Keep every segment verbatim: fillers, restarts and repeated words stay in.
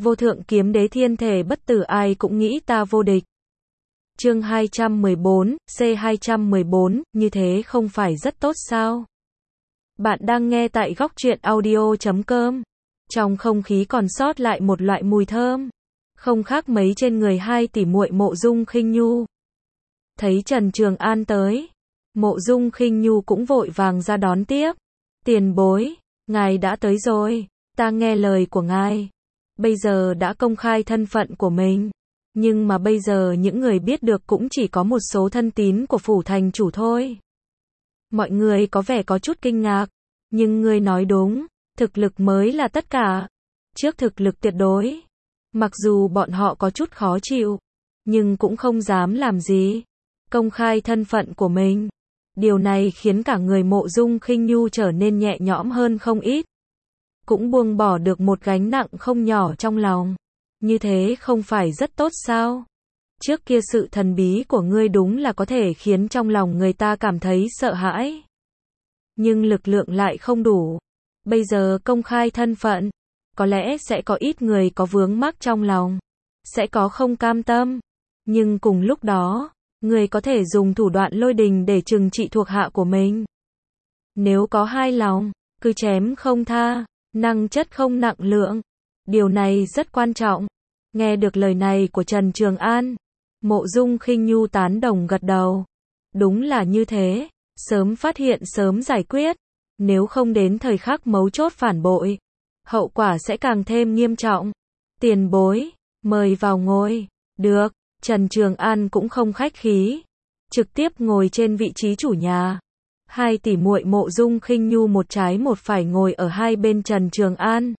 Vô thượng kiếm đế thiên thể bất tử ai cũng nghĩ ta vô địch. Chương hai trăm mười bốn, C hai trăm mười bốn, như thế không phải rất tốt sao? Bạn đang nghe tại góc truyện audio chấm com. Trong không khí còn sót lại một loại mùi thơm, không khác mấy trên người hai tỷ muội Mộ Dung Khinh Nhu. Thấy Trần Trường An tới, Mộ Dung Khinh Nhu cũng vội vàng ra đón tiếp. Tiền bối, ngài đã tới rồi, ta nghe lời của ngài. Bây giờ đã công khai thân phận của mình, nhưng mà bây giờ những người biết được cũng chỉ có một số thân tín của phủ thành chủ thôi. Mọi người có vẻ có chút kinh ngạc, nhưng ngươi nói đúng, thực lực mới là tất cả. Trước thực lực tuyệt đối, mặc dù bọn họ có chút khó chịu, nhưng cũng không dám làm gì. Công khai thân phận của mình, điều này khiến cả người Mộ Dung Khinh Nhu trở nên nhẹ nhõm hơn không ít. Cũng buông bỏ được một gánh nặng không nhỏ trong lòng. Như thế không phải rất tốt sao? Trước kia sự thần bí của ngươi đúng là có thể khiến trong lòng người ta cảm thấy sợ hãi. Nhưng lực lượng lại không đủ. Bây giờ công khai thân phận, có lẽ sẽ có ít người có vướng mắc trong lòng, sẽ có không cam tâm. Nhưng cùng lúc đó, người có thể dùng thủ đoạn lôi đình để trừng trị thuộc hạ của mình. Nếu có hai lòng, cứ chém không tha, năng chất không nặng lượng. Điều này rất quan trọng. Nghe được lời này của Trần Trường An, Mộ Dung Khinh Nhu tán đồng gật đầu. Đúng là như thế, sớm phát hiện sớm giải quyết, nếu không đến thời khắc mấu chốt phản bội, hậu quả sẽ càng thêm nghiêm trọng. Tiền bối, mời vào ngồi. Được, Trần Trường An cũng không khách khí, trực tiếp ngồi trên vị trí chủ nhà. Hai tỷ muội Mộ Dung Khinh Nhu một trái một phải ngồi ở hai bên Trần Trường An.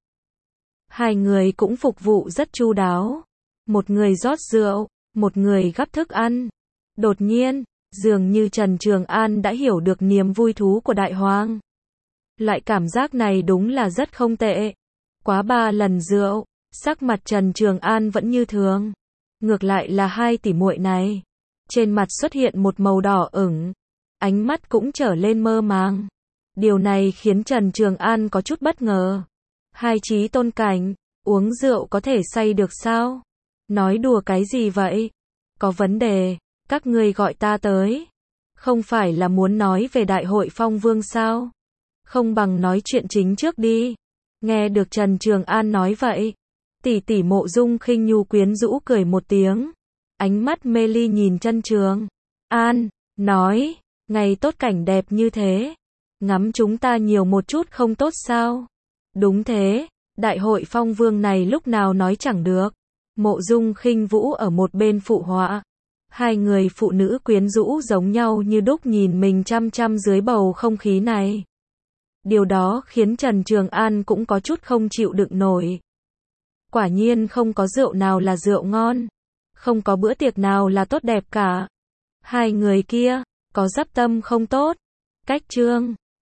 Hai người cũng phục vụ rất chu đáo. Một người rót rượu, một người gắp thức ăn. Đột nhiên, dường như Trần Trường An đã hiểu được niềm vui thú của Đại Hoàng. Loại cảm giác này đúng là rất không tệ. Quá ba lần rượu, sắc mặt Trần Trường An vẫn như thường. Ngược lại là hai tỷ muội này, trên mặt xuất hiện một màu đỏ ửng, ánh mắt cũng trở lên mơ màng. Điều này khiến Trần Trường An có chút bất ngờ. Hai chí tôn cảnh, uống rượu có thể say được sao? Nói đùa cái gì vậy? Có vấn đề, các ngươi gọi ta tới. Không phải là muốn nói về đại hội Phong Vương sao? Không bằng nói chuyện chính trước đi. Nghe được Trần Trường An nói vậy, tỷ tỷ Mộ Dung Khinh Nhu quyến rũ cười một tiếng. Ánh mắt mê ly nhìn Trần Trường An, nói, ngày tốt cảnh đẹp như thế, ngắm chúng ta nhiều một chút không tốt sao? Đúng thế, đại hội Phong Vương này lúc nào nói chẳng được. Mộ Dung Khinh Vũ ở một bên phụ họa. Hai người phụ nữ quyến rũ giống nhau như đúc nhìn mình chăm chăm dưới bầu không khí này. Điều đó khiến Trần Trường An cũng có chút không chịu đựng nổi. Quả nhiên không có rượu nào là rượu ngon, không có bữa tiệc nào là tốt đẹp cả. Hai người kia, có dắp tâm không tốt. Cách Trương